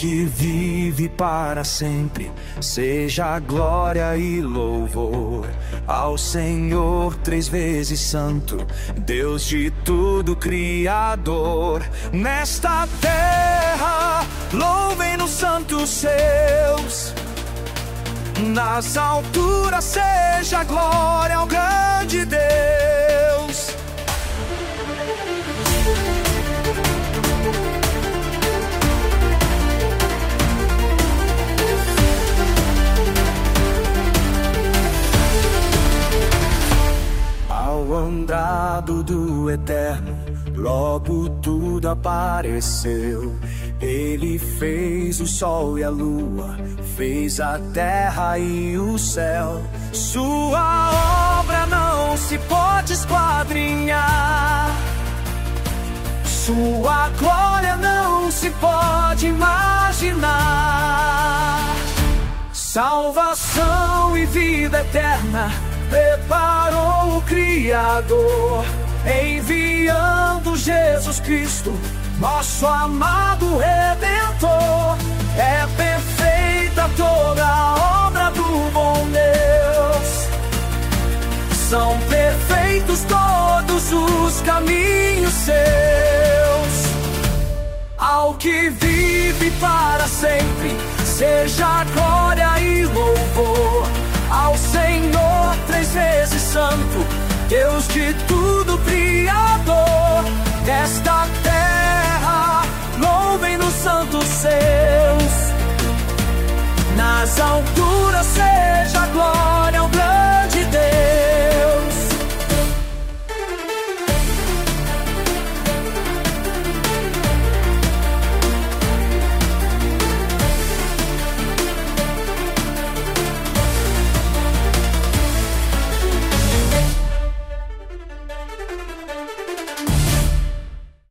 que vive para sempre, seja glória e louvor ao Senhor, 3 vezes santo, Deus de tudo criador. Nesta terra, louvem nos santos seus, nas alturas seja glória ao grande Deus. Ao andrado do Eterno, logo tudo apareceu. Ele fez o sol e a lua, fez a terra e o céu. Sua obra não se pode esquadrinhar, sua glória não se pode imaginar. Salvação e vida eterna preparou o Criador, enviando Jesus Cristo, nosso amado Redentor. É perfeita toda a obra do bom Deus, são perfeitos todos os caminhos seus. Ao que vive para sempre, seja glória e louvor ao Senhor, 3 vezes santo, Deus de tudo criador. Desta terra, louvem nos santos seus, nas alturas seus.